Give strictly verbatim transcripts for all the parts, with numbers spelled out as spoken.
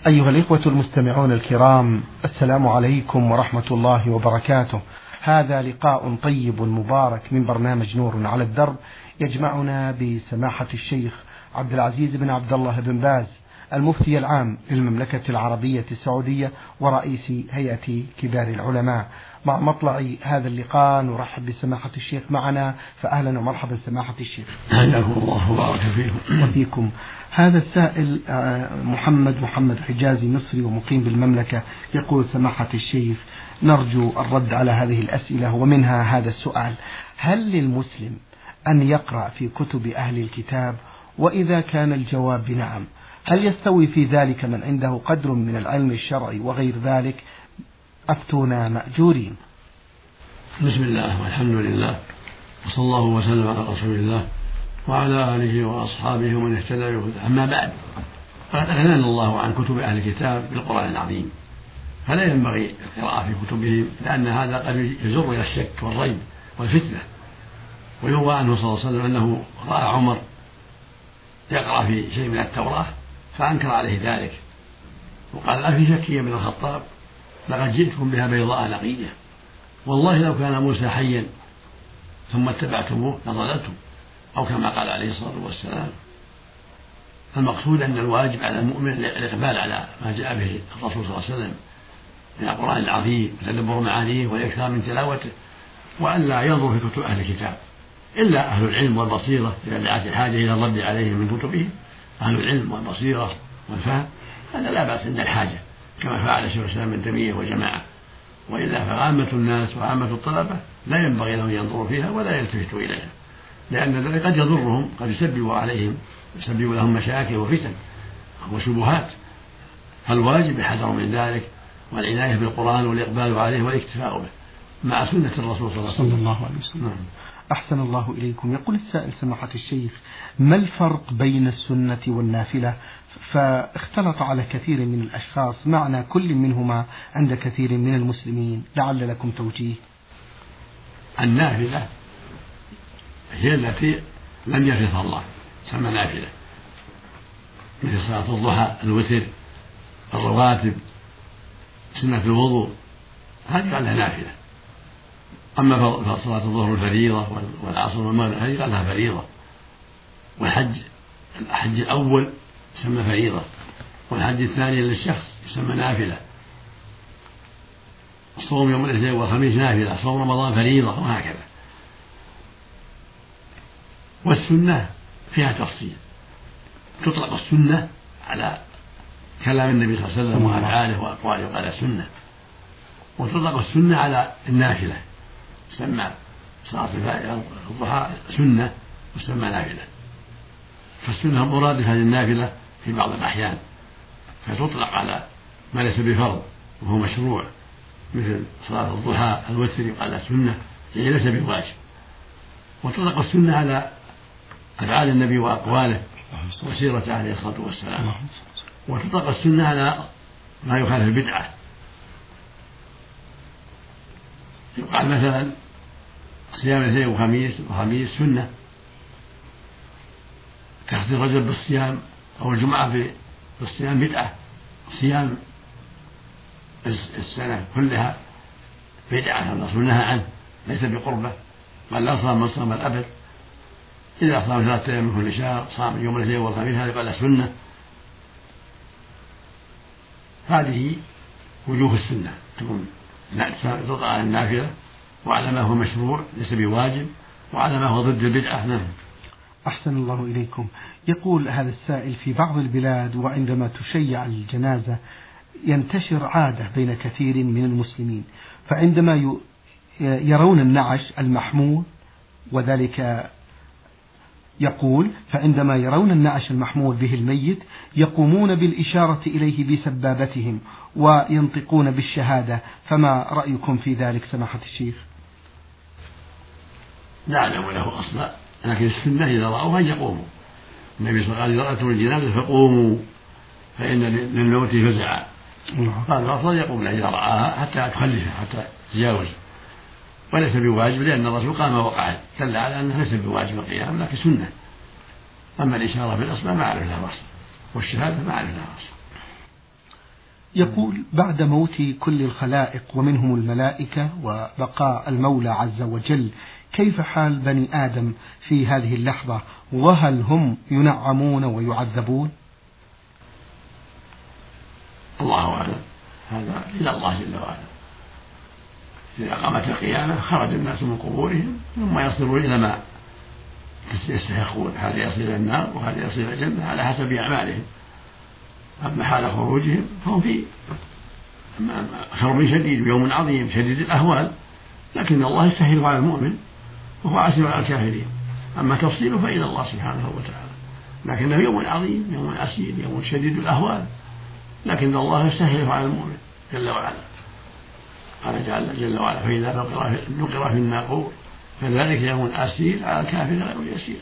أيها الإخوة المستمعون الكرام، السلام عليكم ورحمة الله وبركاته. هذا لقاء طيب مبارك من برنامج نور على الدرب يجمعنا بسماحة الشيخ عبد العزيز بن عبد الله بن باز المفتي العام للمملكة العربية السعودية ورئيس هيئة كبار العلماء. مع مطلع هذا اللقاء نرحب بسماحة الشيخ معنا، فأهلا ومرحبا سماحة الشيخ. حياكم الله وبارك فيكم. وفيكم. هذا السائل محمد محمد حجازي مصري ومقيم بالمملكة يقول: سماحة الشيخ، نرجو الرد على هذه الأسئلة، ومنها هذا السؤال: هل للمسلم أن يقرأ في كتب أهل الكتاب؟ وإذا كان الجواب بنعم، هل يستوي في ذلك من عنده قدر من العلم الشرعي وغير ذلك؟ أفتونا مأجورين. بسم الله والحمد لله وصلى الله وسلم على رسول الله وعلى آله وأصحابه ومن اهتدى بهداه. أما بعد، فقد أغنانا الله عن كتب أهل الكتاب بالقرآن العظيم، فلا ينبغي القراءة في كتبهم، لأن هذا قد يجر إلى الشك والريب والفتنة. ويروى عنه صلى الله عليه وسلم أنه رأى عمر يقرأ في شيء من التوراة فأنكر عليه ذلك، وقال: أفي شك يا ابن الخطاب؟ لقد جئتكم بها بيضاء نقية، والله لو كان موسى حيا ثم اتبعتموه لضللتم، أو كما قال عليه الصلاة والسلام. المقصود أن الواجب على المؤمن الإقبال على ما جاء به الرسول صلى الله عليه وسلم من القرآن العظيم وتدبر معانيه والإكثار من تلاوته، وأن لا ينظر في كتب أهل الكتاب إلا أهل العلم والبصيرة إذا دعت الحاجة إلى الرد عليهم من كتبهم. أهل العلم والبصيرة والفهم هذا لا بأس عند الحاجة، كما فعل شيخ الإسلام ابن تيمية وجماعة. وإلا فعامة الناس وعامة الطلبة لا ينبغي لهم ينظروا فيها ولا يلتفتوا إليها، لأن ذلك قد يضرهم، قد يسبب عليهم يسبب لهم مشاكل وفتن وشبهات. فالواجب الحذر من ذلك والعناية بالقرآن والإقبال عليه والاكتفاء به مع سنة الرسول صلى الله عليه وسلم. نعم. أحسن الله إليكم. يقول السائل: سماحة الشيخ، ما الفرق بين السنة والنافلة؟ فاختلط على كثير من الأشخاص معنى كل منهما عند كثير من المسلمين، لعل لكم توجيه. النافلة هي التي لم يفرضها الله، تسمى نافلة، مثل صلاة الضحى، الوتر، الرواتب، سنة الوضوء، هذه قال لها نافلة. أما صلاة الظهر الفريضة والعصر والمغرب هذه قال لها فريضة. والحج الحج الأول يسمى فريضة، والحج الثاني للشخص يسمى نافلة. الصوم يوم الاثنين والخميس نافلة، صوم رمضان فريضة، وهكذا. والسنة فيها تفصيل، تطلق السنة على كلام النبي صلى الله عليه وسلم وأفعاله وأقواله وقال سنة، وتطلق السنة على النافلة، تسمى صلاة الضحى سنة وتسمى نافلة. فالسنة مرادفة للنافلة في بعض الأحيان، فتطلق على ما ليس بفرض وهو مشروع، مثل صلاة الضحى، الوتر يقال سنة يعني ليس بواجب. وتطلق السنة على أفعال النبي وأقواله وسيرته عليه الصلاة والسلام. وتطلق السنة على ما يخالف البدعة، يقال مثلا صيام الاثنين وخميس وخميس سنة، تخصيص الرجل بالصيام أو الجمعة بالصيام بدعة، صيام السنة كلها بدعة، الرسول نهى عنه ليس بقربة، قال: لا صام من صام الأبد، إذا صام ثلاثة أيام من كل شهر صام يوم الاثنين والخميس، هذا قال سنة. هذه وجوه السنة، تكون تطلق على النافلة وعلى ما هو مشروع ليس بواجب، وعلى ما هو ضد البدعة. نعم. أحسن الله إليكم. يقول هذا السائل: في بعض البلاد وعندما تشيع الجنازة ينتشر عادة بين كثير من المسلمين، فعندما يرون النعش المحمول، وذلك يقول فعندما يرون النعش المحمول به الميت يقومون بالإشارة إليه بسبابتهم وينطقون بالشهادة، فما رأيكم في ذلك سماحة الشيخ؟ لا أعلم له أصلا، لكن السنة إذا رأوها يقوموا. النبي صلى الله عليه وسلم: إذا رأيتم الجنازة فقوموا فإن للموت فزعا. قال الأفضل يقوم إذا رآها حتى تخلفه، حتى تجاوز، وليس بواجب، لأن الرسول قام وقعد، دل على أنه ليس بواجب القيام لكن سنة. أما الإشارة بالأصبع ما أعرف لها أصلا، والشهادة ما أعرف لها أصلا. يقول بعد موت كل الخلائق ومنهم الملائكة وبقاء المولى عز وجل، كيف حال بني آدم في هذه اللحظة، وهل هم ينعمون ويعذبون؟ الله أعلم، هذا إلى الله جل وعلا. إذا قامت القيامة خرج الناس من قبورهم ثم يصلون إلى ما يستحقون، هذا يصل إلى النار وهذا يصل إلى الجنة على حسب أعمالهم. أما حال خروجهم فهم في كرب شديد ويوم عظيم شديد الأهوال، لكن الله يسهل على المؤمن وهو عسير على الكافرين. أما تفصيله فإلى الله سبحانه وتعالى، لكنه يوم عظيم يوم عسير يوم شديد الأهوال، لكن الله يسهل على المؤمن جل وعلا. قال جل, جل وعلا فإذا نقر في الناقور فذلك يوم عسير على الكافر غير يسير.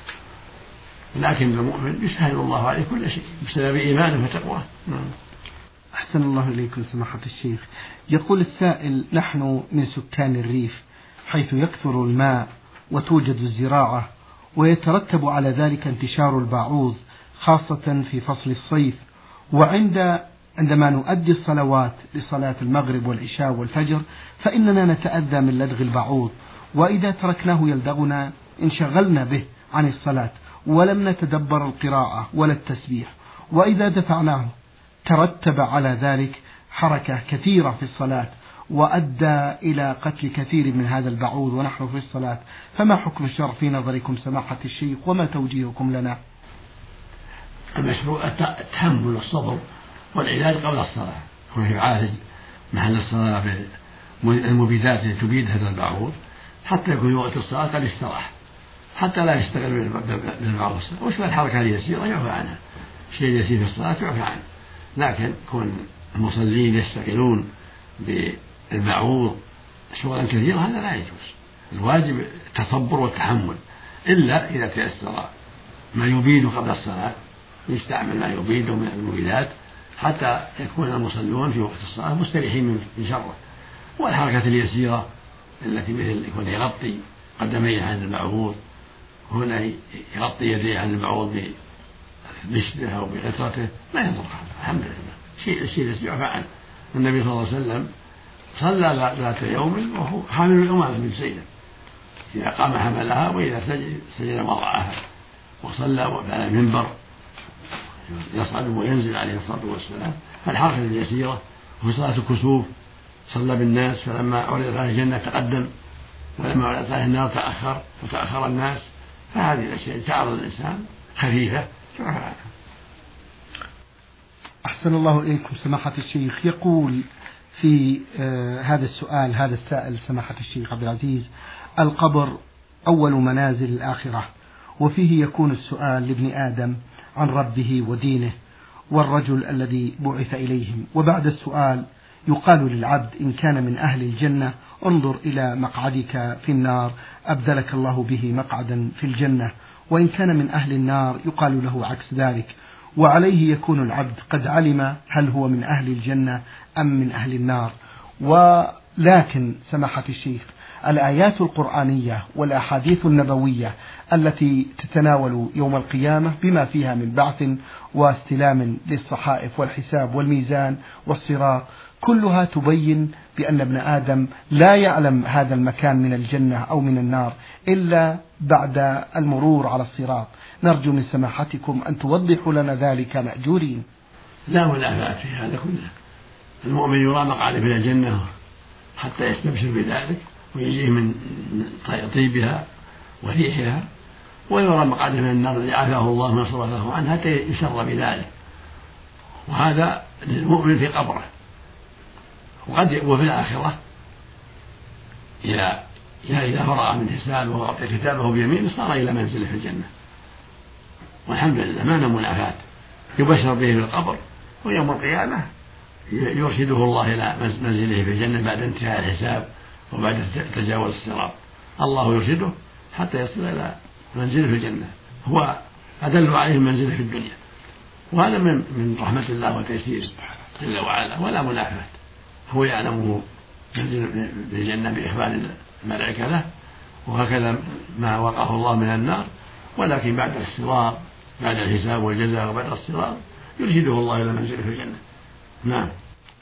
لكن المؤمن يسهل الله عليه كل شيء بسبب إيمانه وتقواه. أحسن الله إليكم سماحة الشيخ. يقول السائل: نحن من سكان الريف حيث يكثر الماء وتوجد الزراعة ويترتب على ذلك انتشار البعوض خاصة في فصل الصيف، وعند عندما نؤدي الصلوات لصلاة المغرب والعشاء والفجر فإننا نتأذى من لدغ البعوض، وإذا تركناه يلدغنا انشغلنا به عن الصلاة ولم نتدبر القراءة ولا التسبيح، وإذا دفعناه ترتب على ذلك حركة كثيرة في الصلاة وأدى إلى قتل كثير من هذا البعوض ونحن في الصلاة. فما حكم الشرع في نظركم سماحة الشيخ، وما توجيهكم لنا؟ المشروع التحمل والصبر والعلاج قبل الصلاة، ويعالج محل الصلاة بالمبيدات التي تبيد هذا البعوض حتى يكون في وقت الصلاة قد استراح، حتى لا يشتغل بالبعوض. وش الحركة اليسيرة يعفى عنها، شيء يسير في الصلاة يعفى عنه، لكن كون المصلين يشتغلون بالبعوض شغلا كثيرا هذا لا يجوز. الواجب التصبر والتحمل، إلا إذا تيسر ما يبيد قبل الصلاة يستعمل ما يبيد من المبيدات حتى يكون المصلون في وقت الصلاة مستريحين من شره. والحركة اليسيرة التي مثل يكون يغطي قدميه عن البعوض، هنا يغطي يديه عن البعوض بنشده أو بغطرته لا يضر هذا، الحمد لله. شيء الشيء الذي يعفى عنه. النبي صلى الله عليه وسلم صلى ذات يوم وهو حامل الأمامة من سيده، إذا قام حملها وإذا سجد سجد وضعها، وصلى على المنبر يصعد وينزل عليه الصلاة والسلام. الحركة اليسيرة وفي صلاة الكسوف صلى بالناس، فلما عرضت عليه الجنة تقدم، ولما عرضت عليه النار تأخر وتأخر الناس. فهذه الأشياء تعرض الإنسان خفيفة. أحسن الله إليكم سماحة الشيخ. يقول في آه هذا السؤال هذا السائل سماحة الشيخ عبد العزيز: القبر أول منازل الآخرة، وفيه يكون السؤال لابن آدم عن ربه ودينه والرجل الذي بعث إليهم، وبعد السؤال يقال للعبد إن كان من أهل الجنة انظر إلى مقعدك في النار أبدلك الله به مقعدا في الجنة، وإن كان من أهل النار يقال له عكس ذلك، وعليه يكون العبد قد علم هل هو من أهل الجنة أم من أهل النار. ولكن سماحة الشيخ الآيات القرآنية والأحاديث النبوية التي تتناول يوم القيامة بما فيها من بعث واستلام للصحائف والحساب والميزان والصراط كلها تبين بأن ابن آدم لا يعلم هذا المكان من الجنة أو من النار إلا بعد المرور على الصراط. نرجو من سماحتكم أن توضحوا لنا ذلك مأجورين. لا منافاة في هذا كله. المؤمن يرى مقعده من الجنة حتى يستبشر بذلك ويجيه من طيبها وريحها، ويرى مقعده من النار الذي عافاه الله ما صرفه عنه حتى يشر بذلك. وهذا للمؤمن في قبره. وقد وفي الآخرة إذا إذا فرغ من حسابه وأعطي كتابه بيمينه صار إلى منزله في الجنة، والحمد لله ما منافاة. يبشر به في القبر، ويوم القيامة يرشده الله إلى منزله في الجنة بعد انتهاء الحساب وبعد تجاوز الصراط. الله يرشده حتى يصل إلى منزله في الجنة، هو أدل عليه منزله في الدنيا. وهذا من من رحمة الله وتيسيره جل وعلا، ولا منافاة. هو يعلمه منزل في الجنة بإخبار الملائكة له، وهكذا ما وقاه الله من النار. ولكن بعد الصراط بعد الحساب والجزاء وبعد الصراط يرشده الله إلى منزله في الجنة. نعم.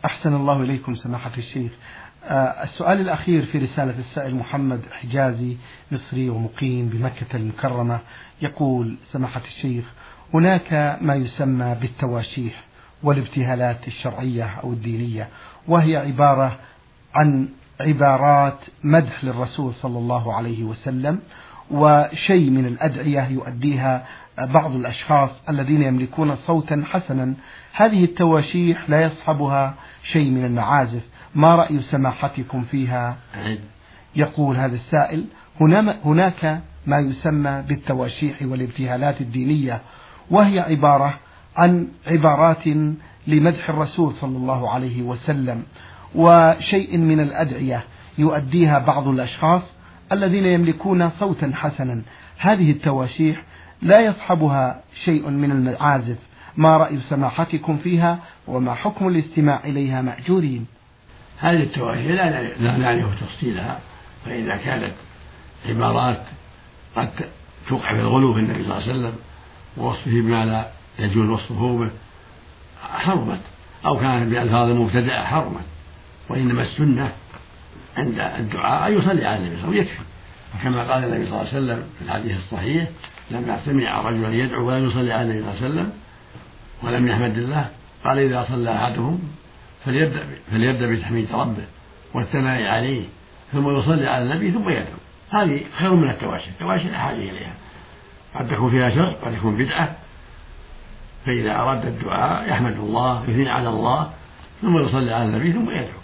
أحسن الله إليكم سماحة الشيخ. السؤال الأخير في رسالة السائل محمد حجازي مصري ومقيم بمكة المكرمة، يقول سماحة الشيخ: هناك ما يسمى بالتواشيح والابتهالات الشرعية أو الدينية، وهي عبارة عن عبارات مدح للرسول صلى الله عليه وسلم وشيء من الأدعية يؤديها بعض الأشخاص الذين يملكون صوتا حسنا. هذه التواشيح لا يصحبها شيء من المعازف، ما رأي سماحتكم فيها؟ يقول هذا السائل: هناك ما يسمى بالتواشيح والابتهالات الدينية، وهي عبارة عن عبارات لمدح الرسول صلى الله عليه وسلم وشيء من الأدعية يؤديها بعض الأشخاص الذين يملكون صوتا حسنا. هذه التواشيح لا يصحبها شيء من المعازف، ما رأي سماحتكم فيها وما حكم الاستماع إليها مأجورين؟ هذه التواشيح لا نعرف تفصيلها، فإذا كانت عبارات قد توقع في الغلو في النبي صلى الله عليه وسلم ووصفه بما لا يجوز وصفه به حرمت، أو كانت بألفاظ مبتدعة حرمت. وإنما السنة عند الدعاء أن يصلي على النبي صلى الله عليه وسلم يكفي، كما قال النبي صلى الله عليه وسلم في الحديث الصحيح: لما سمع رجلا يدعو ولا يصلي على النبي صلى الله عليه وسلم ولم يحمد الله قال: إذا صلى أحدهم فليبدأ, فليبدأ بتحميد ربه والثناء عليه ثم يصلي على النبي ثم يدعو. هذه خير من التواشي، التواشي لا حاجة إليها، قد تكون فيها شر قد تكون بدعة. فإذا أراد الدعاء يحمد الله يثني على الله ثم يصلي على النبي ثم يدعو.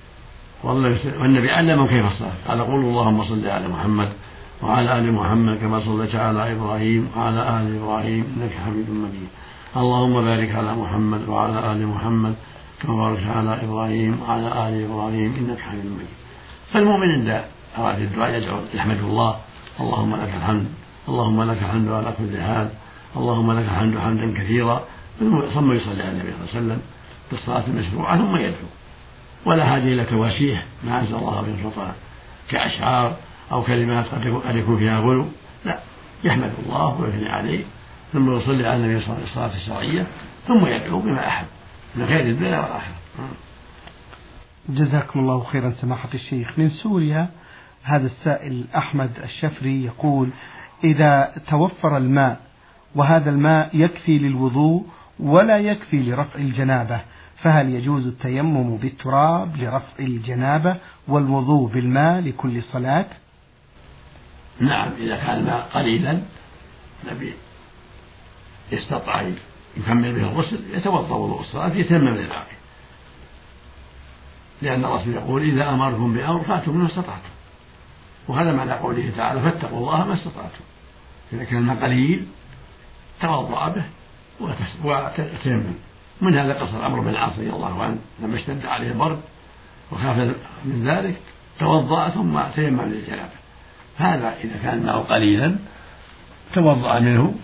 والنبي علم كيف الصلاة، قال: قولوا اللهم صل على محمد وعلى آل محمد كما صليت على إبراهيم وعلى آل إبراهيم إنك حميد مجيد. اللهم بارك على محمد وعلى آل محمد كما باركت على إبراهيم وعلى آل إبراهيم إنك حميد مجيد. فالمؤمن عند أراد الدعاء يدعو يحمد الله: اللهم لك الحمد، اللهم لك الحمد على كل حال، اللهم لك الحمد حمدا كثيرا، ثم يصلي على النبي صلى الله عليه وسلم بالصلاة المشروعة ثم يدعو. ولا حاجة إلى تواشيح ما أنزل الله من سلطان كأشعار أو كلمات قد يكون فيها غلو، لا، يحمد الله ويثني عليه ثم يصلي على النبي صلى الله عليه وسلم الصلاة الشرعية ثم يدعو بما أحب من خير الدنيا والآخرة. جزاكم الله خيرا سماحة الشيخ. من سوريا هذا السائل أحمد الشفري يقول: إذا توفر الماء وهذا الماء يكفي للوضوء ولا يكفي لرفع الجنابة، فهل يجوز التيمم بالتراب لرفع الجنابة والوضوء بالماء لكل صلاة؟ نعم، إذا كان الماء قليلا النبي يستطيع يكمل به الغسل يتوضأ وضوء الصلاة يتيمم للباقي، لأن الرسول يقول: إذا أمركم بأمر فأتوا منه استطعتم، وهذا معنى قوله تعالى: فاتقوا الله ما استطعتم. إذا كان الماء قليل توضأ به وتيمم. من هذا قصر عمرو بن العاص رضي الله عنه لما اشتد عليه البرد وخاف من ذلك توضأ ثم تيمم للجنابة. هذا إذا كان الماء قليلا توضأ منه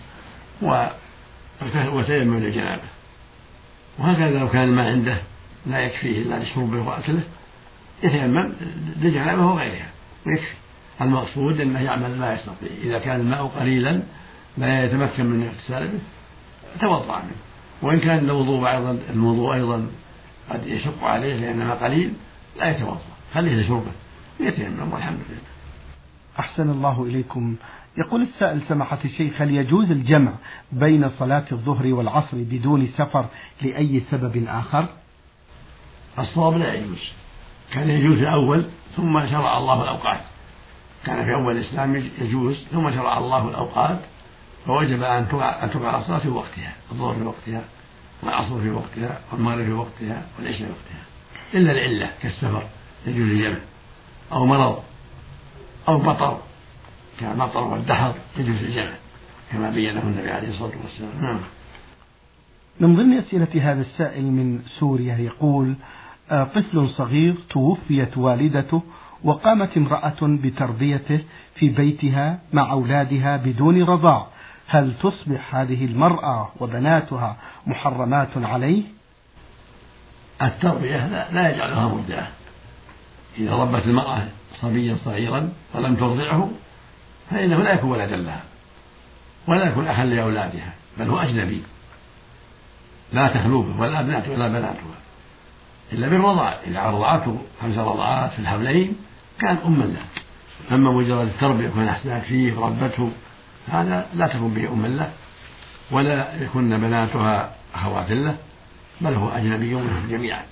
وتيمم للجنابة. وهكذا لو كان الماء عنده لا يكفيه إلا لشربه وأكله يتيمم للجنابة وغيرها ويكفي. المقصود أنه يعمل ما يستطيع. إذا كان الماء قليلا لا يتمكن من اغتسال به توضأ منه، وإن كان الوضوء أيضا الوضوء أيضا قد يشق عليه لأنه قليل لا يتوضأ، خليه لشربه يتيمم والحمد لله. أحسن الله إليكم. يقول السائل سماحة الشيخ: هل يجوز الجمع بين صلاة الظهر والعصر بدون سفر لأي سبب آخر؟ الصواب لا يجوز. كان يجوز في الأول ثم شرع الله الأوقات، كان في أول الإسلام يجوز ثم شرع الله الأوقات، فوجب أن تقع الصلاة في وقتها، الظهر في وقتها والعصر في وقتها والمغرب في وقتها والعشاء في وقتها، إلا العلة كالسفر يجوز الجمع، أو مرض أو مطر كالمطر والدحر يجوز الجمع كما بينه النبي عليه الصلاة والسلام. من ضمن أسئلة هذا السائل من سوريا يقول: طفل صغير توفيت والدته وقامت امرأة بتربيته في بيتها مع أولادها بدون رضاع، هل تصبح هذه المرأة وبناتها محرمات عليه؟ التربية لا يجعلها مرضعة. إذا ربت المرأة صبيا صغيرا ولم ترضعه فإنه لا يكون ولدا لها ولا يكون أخا لأولادها، بل هو أجنبي لا تخلو به ولا أبناته ولا بناتها. إلا بالرضاع، إذا رضعته خمس رضعات في الحولين كان أما له. أما مجرد التربية وكان أحسنت فيه وربته هذا لا تكون به أما له، ولا يكون بناتها أخوات له، بل هو أجنبي منهم جميعا.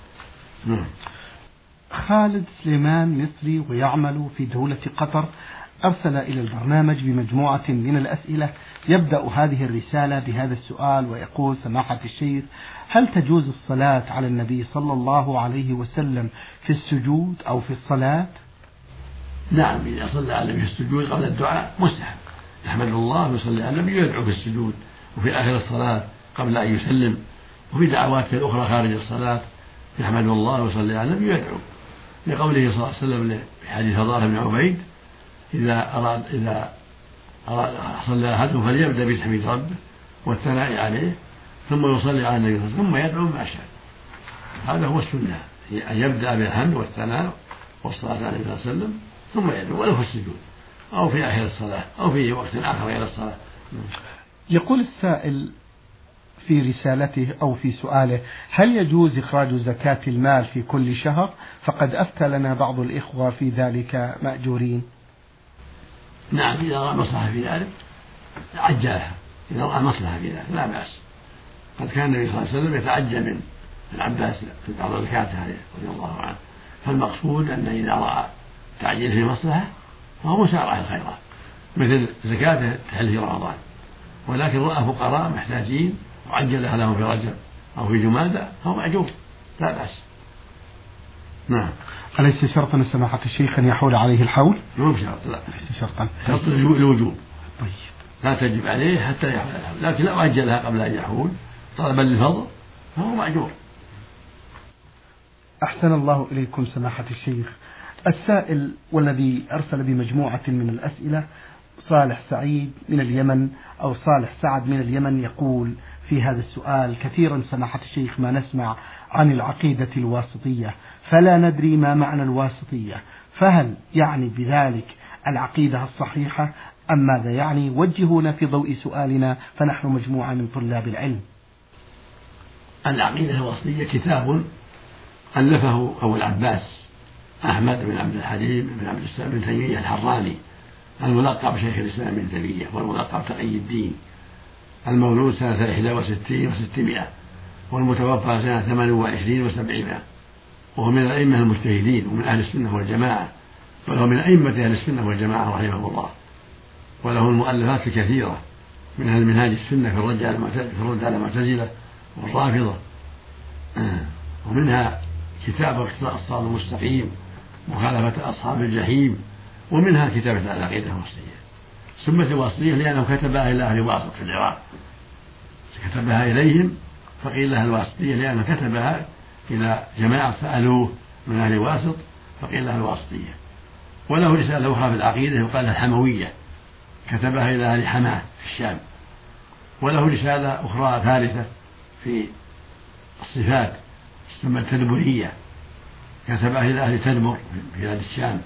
خالد سليمان مصري ويعمل في دولة قطر أرسل إلى البرنامج بمجموعة من الأسئلة. يبدأ هذه الرسالة بهذا السؤال ويقول: سماحة الشيخ، هل تجوز الصلاة على النبي صلى الله عليه وسلم في السجود أو في الصلاة؟ نعم، إذا صلى على النبي في السجود قبل الدعاء مستحب، يحمد الله ويصلي على النبي ويدعو في السجود وفي آخر الصلاة قبل أن يسلم، وفي دعواته الأخرى خارج الصلاة يحمد الله ويصلي على النبي ويدعو، لقوله صلى الله عليه وسلم في حديث فضالة بن عبيد: إذا أراد إذا أراد صلى أحدهم فليبدأ بتحميد ربه والثناء عليه ثم يصلي على النبي ثم يدعو ما شاء. هذا هو السنة، أن يبدأ بالحمد والثناء والصلاة على النبي صلى الله عليه وسلم ثم يدعو، ولو في السجود أو في آخر الصلاة أو في وقت آخر غير الصلاة. يقول السائل في رسالته أو في سؤاله: هل يجوز إخراج زكاة المال في كل شهر؟ فقد أفتى لنا بعض الإخوة في ذلك مأجورين. نعم، إذا رأى مصلحة في ذلك عجلها، إذا رأى مصلحة في ذلك لا بأس. قد كان النبي صلى الله عليه وسلم يتعجل من العباس في بعض زكاته رضي الله عنه، فالمقصود أن إذا رأى تعجيل في مصلحة فهو مسارع الخيرات، مثل زكاته تحل في رمضان، ولكن رأى فقراء محتاجين وعجلها لهم في رجب أو في جمادى فهو مأجور لا بأس. نعم. أليس شرطا سماحة الشيخ أن يحول عليه الحول؟ مو بشرط، لا شرطا شرط الوجوب. طيب. لا تجب عليه حتى يحول الحول، لكن لو عجلها قبل أن يحول طلبا للفضل فهو مأجور. أحسن الله إليكم سماحة الشيخ. السائل والذي أرسل بمجموعة من الأسئلة صالح سعيد من اليمن أو صالح سعد من اليمن، يقول في هذا السؤال: كثيرا سماحة الشيخ ما نسمع عن العقيدة الواسطية فلا ندري ما معنى الواسطية، فهل يعني بذلك العقيدة الصحيحة أم ماذا يعني؟ وجهونا في ضوء سؤالنا فنحن مجموعة من طلاب العلم. العقيدة الواسطية كتاب ألفه أبو العباس أحمد بن عبد الحليم بن عبد السلام بن تيمية الحراني، الملقب شيخ الإسلام بن تيمية والملقب تقي الدين، المولود سنة إحدى وستين وستمائة والمتوفى سنة ثمان وعشرين وسبعمائة، وهو من الأئمة المجتهدين ومن أهل السنة والجماعة، بل هو من أئمة أهل السنة والجماعة رحمه الله، وله المؤلفات الكثيرة منها المنهاج السنة في الرد على المعتزلة والرافضة، ومنها كتاب اقتضاء الصراط المستقيم مخالفة أصحاب الجحيم، ومنها كتابة العقيدة الواسطية. سمت الواسطية لأنه كتبها إلى أهل واسط في العراق، كتبها إليهم فقيل لها الواسطية لأنه كتبها إلى جماعة سألوه من أهل واسط فقيل لها الواسطية. وله رسالة أخرى في العقيدة يقال لها الحموية، كتبها إلى أهل حماة في الشام. وله رسالة أخرى ثالثة في الصفات تسمى التدبرية، كتبها إلى أهل تدبر في بلاد الشام.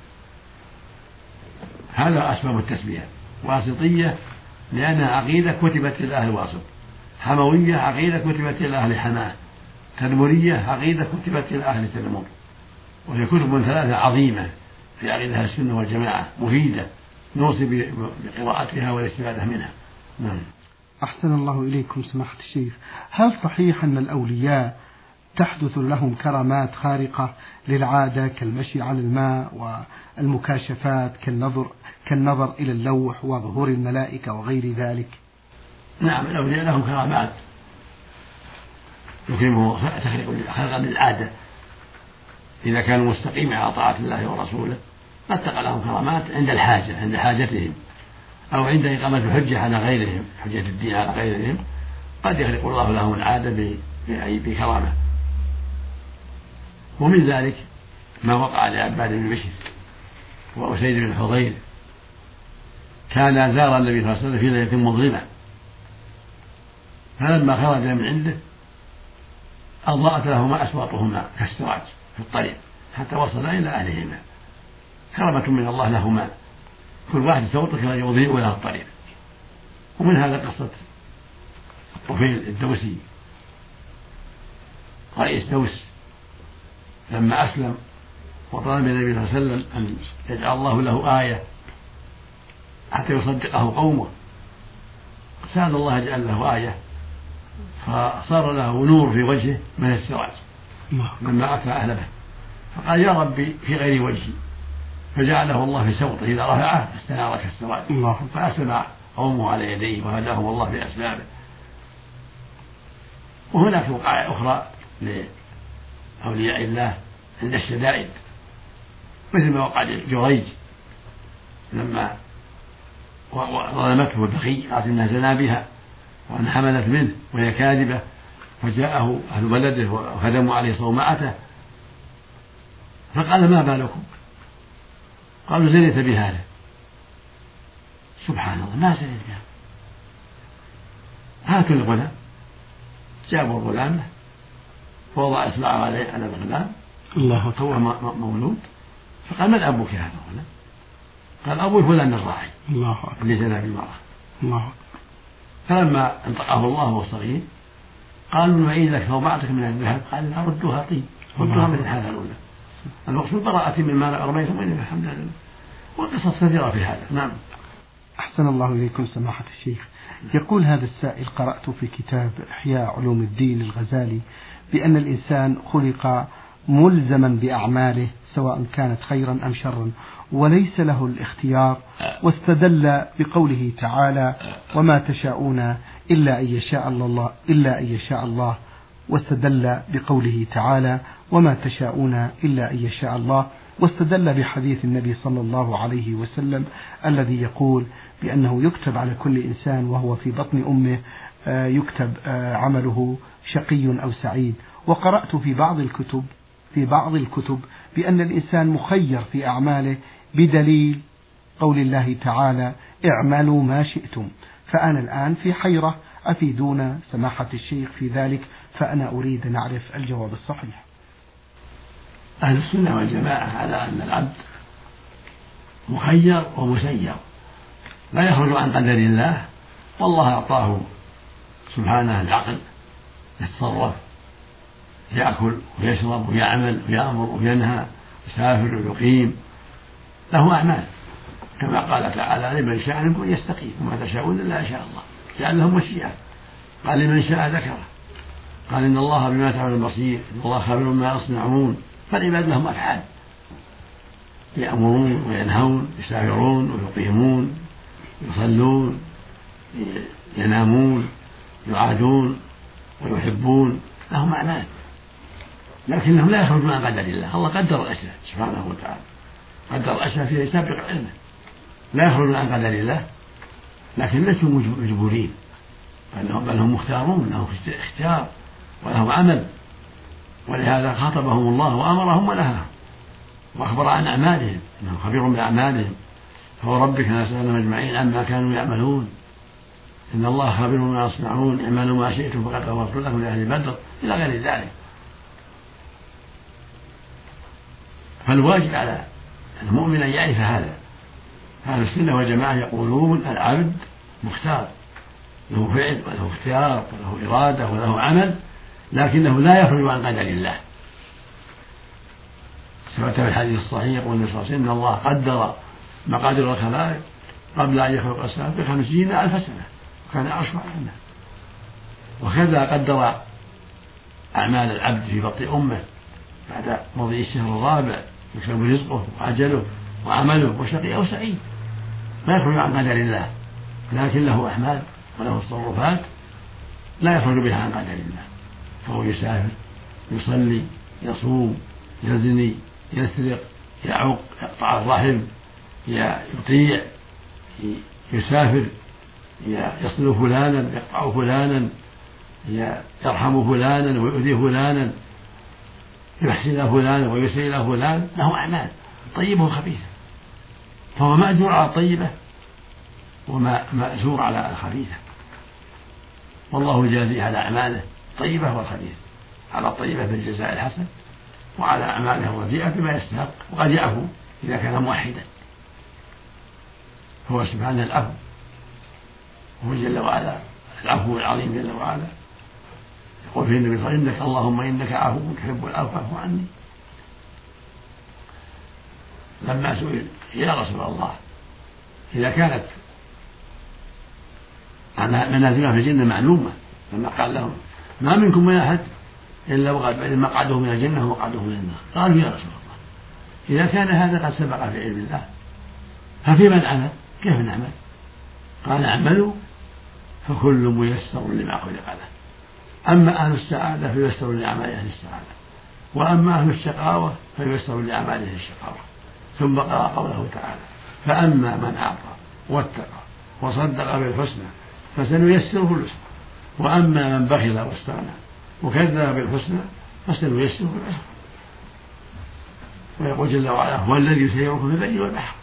هذا أسباب التسمية. واسطية لأنها عقيدة كتبت إلى أهل واسط، حموية عقيدة كتبت إلى أهل حماة، تدمرية عقيدة كتبت إلى أهل تدمر. وهي كتب ثلاثة عظيمة في عقيدة أهل السنة والجماعة مفيدة نوصي بقراءتها والاستفادة منها. نعم. أحسن الله إليكم سماحة الشيخ. هل صحيح أن الأولياء تحدث لهم كرامات خارقة للعادة كالمشي على الماء والمكاشفات كالنظر كالنظر إلى اللوح وظهور الملائكة وغير ذلك؟ نعم، الأولياء لهم كرامات يكرمه خلقا للعادة إذا كانوا مستقيمين على طاعة الله ورسوله، قد تقع لهم كرامات عند الحاجة عند حاجتهم أو عند إقامة الحجة على غيرهم، حجة الدين على غيرهم، قد يخلق الله لهم العادة بكرامة. ومن ذلك ما وقع لعباد بن بشر وأسيد بن حضير، كان زار النبي صلى الله عليه وسلم في ليلة مظلمة، فلما خرج من عنده أضاءت لهما أسواقهما كالسراج في الطريق حتى وصلا إلى أهلهما، كرمة من الله لهما، كل واحد سوط كان يضيء له الطريق. ومن هذا قصة الطفيل الدوسي رئيس دوس لما أسلم وطلب النبي صلى الله عليه وسلم أن يجعل الله له آية حتى يصدقه قومه، سأل الله يجعل له آية، فصار له نور في وجهه من السراج لما أتى أهله، فقال يا ربي في غير وجهي، فجعله الله في سوطه إذا رفعه استنار كالسراج، فأسلم قومه على يديه وهداهم الله بأسبابه. وهناك وقائع أخرى لأولياء الله عند الشدائد، مثل ما وقع جريج لما ظلمته البغي، قالت إنها زنا بها وأن حملت منه وهي كاذبة، فجاءه أهل بلده وهدموا عليه صومعته، فقال ما بالكم؟ قالوا زنيت بهذا. سبحان الله، ما زنيت بها، هاتوا الغلام. جابوا الغلام فوضع إصبعه على الغلام، الله هو مولود، فقال من أبوك هذا الغلام؟ قال أبوي فلان الراعي اللي زنى بالمرأة. الله. فلما انطقه الله وهو صغير قالوا نعيد لك صومعتك من الذهب، قال لا، ردوها طين، ردوها من الحالة الأولى. المقصود براءة مما رميت منه الحمد لله. والقصص كثيرة في هذا. نعم. أحسن الله إليكم سماحة الشيخ. يقول هذا السائل: قرأت في كتاب إحياء علوم الدين للغزالي بأن الإنسان خلق ملزما بأعماله سواء كانت خيرا أم شرا وليس له الاختيار، واستدل بقوله تعالى: وما تشاءون إلا أن يشاء الله إلا أن يشاء الله واستدل بقوله تعالى: وما تشاءون إلا أن يشاء الله، واستدل بحديث النبي صلى الله عليه وسلم الذي يقول بأنه يكتب على كل إنسان وهو في بطن أمه يكتب عمله شقي أو سعيد. وقرأت في بعض الكتب في بعض الكتب بأن الإنسان مخير في أعماله بدليل قول الله تعالى: اعملوا ما شئتم. فأنا الآن في حيرة، أفيدونا سماحة الشيخ في ذلك، فأنا أريد أن أعرف الجواب الصحيح. أهل السنة والجماعة على أن العبد مخير ومسير، لا يخرج عن قدر الله، والله أعطاه سبحانه العقل يتصرف، يأكل ويشرب ويعمل ويأمر وينهى، يسافر ويقيم، له أعمال كما قال تعالى: لمن شاء منكم يستقيم وما تشاءون إلا إن شاء الله. جعل لهم مشيئة. قال: لمن شاء ذكره. قال: إن الله بما تعملون بصير، إن الله خبير بما يصنعون. فالعباد لهم أفعال، يأمرون وينهون، يسافرون ويقيمون، يصلون، ينامون، يعادون ويحبون، لهم أعمال، لكنهم لا يخرجون عن قدر الله. الله قدر الأشياء سبحانه وتعالى، قدر الأشياء في سابق علمه، لا يخرجون عن قدر الله، لكن ليسوا مجبورين، بل هم مختارون، لهم اختيار ولهم عمل. ولهذا خاطبهم الله وأمرهم ونهاهم وأخبر عن أعمالهم، إنه خبير بأعمالهم، فوربك لنسألنهم أجمعين عما كانوا يعملون، إن الله خبير بما يصنعون، اعملوا ما شئتم فقد غفرت لكم لأهل بدر، إلى غير ذلك. فالواجب على المؤمن أن يعرف هذا. أهل السنة والجماعة يقولون العبد مختار، له فعل وله اختيار وله إرادة وله عمل، لكنه لا يخرج عن قدر الله. ثبت في الحديث الصحيح يقول النبي صلى الله عليه وسلم: إن الله قدر مقادير الخلائق قبل أن يخلق السماء بخمسين ألف سنة وكان عرشه على الماء. وكذا قدر أعمال العبد في بطن أمه بعد مضي الشهر الرابع، يكتب رزقه وأجله وعمله وشقي أو سعيد، لا يخرج عن قدر الله، لكن له أعمال وله تصرفات لا يخرج بها عن قدر الله. فهو يسافر، يصلي، يصوم، يزني، يسرق، يعق، يقطع الرحم، يطيع، يسافر، يصل فلانا، يقطع فلانا، يرحم فلانا ويؤذي فلانا، يحسن فلانا ويسيء فلان، له أعمال طيبة وخبيثة، فهو مأجور على الطيبة ومأجور على الخبيثة، والله جازي على أعماله الطيبة والخبيثة، على الطيبة بالجزاء الحسن، وعلى أعماله الرديئة بما يستحق، وقد يعفو إذا كان موحدا. هو سبحانه العفو، هو جل وعلا العفو العظيم جل وعلا. يقول في النبي صلى الله عليه وسلم: إنك اللهم إنك عفو تحب العفو فاعف عني. لما سئل يا رسول الله إذا كانت منازلها في الجنة معلومة، لما قال لهم ما منكم من أحد إلا وقد مقعده من الجنة ومقعده من النار، قالوا يا رسول الله إذا كان هذا قد سبق في علم الله ففي من عمل كيف نعمل؟ قال اعملوا فكل ميسر لما خلق له، أما أهل السعادة فييسر لأعمال أهل السعادة، وأما أهل الشقاوة فييسر لأعمال أهل الشقاوة. ثم قرأ قوله تعالى فأما من أعطى واتقى وصدق بالحسنى فسنيسره لليسرى، وأما من بخل واستغنى وكذب بالحسنى فسنيسره للعسرى. ويقول جل وعلا هو الذي يسيركم في البر والبحر،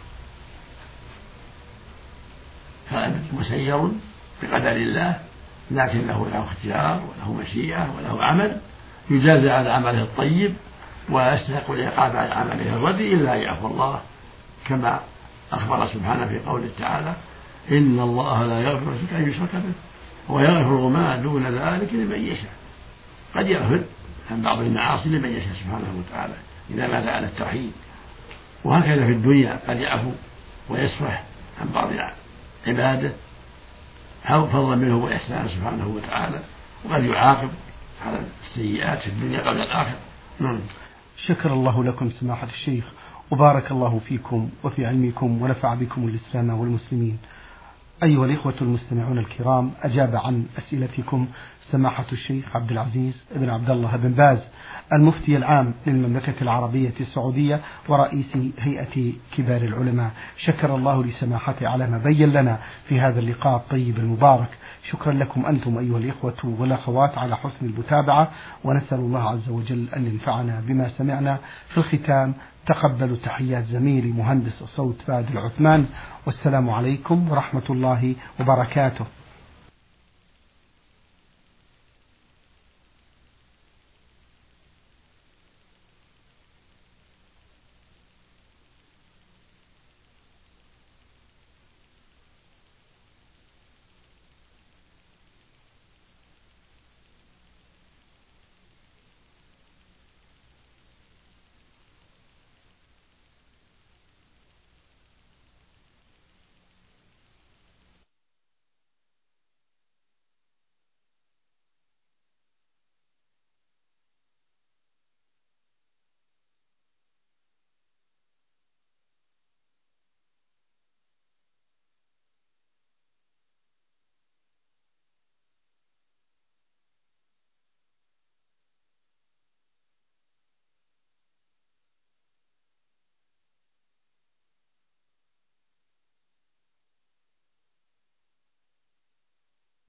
فالعبد مسير بقدر الله، لكن له له اختيار وله مشيئة وله عمل، يجازى على عمله الطيب ويستحق العقاب على عمله الردي إلا أن يعفو الله، كما أخبر سبحانه في قوله تعالى إن الله لا يغفر أن يشرك به ويغفر ما دون ذلك لمن يشاء. قد يغفر عن بعض المعاصي لمن يشاء سبحانه وتعالى إذا مات على التوحيد، وهكذا في الدنيا قد يعفو ويصفح عن بعض عباده فضلا منه وإحسانه سبحانه وتعالى، وقد يعاقب على السيئات في الدنيا قبل الآخرة. نعم. شكر الله لكم سماحة الشيخ، وبارك الله فيكم وفي علمكم ونفع بكم الإسلام والمسلمين. أيها الإخوة المستمعون الكرام، أجاب عن أسئلتكم سماحة الشيخ عبد العزيز بن عبد الله بن باز المفتي العام للمملكة العربية السعودية ورئيس هيئة كبار العلماء. شكر الله لسماحته على ما بين لنا في هذا اللقاء الطيب المبارك. شكرا لكم أنتم أيها الإخوة والأخوات على حسن المتابعة، ونسأل الله عز وجل أن ينفعنا بما سمعنا. في الختام تقبلوا تحيات زميلي مهندس الصوت فادي العثمان، والسلام عليكم ورحمة الله وبركاته.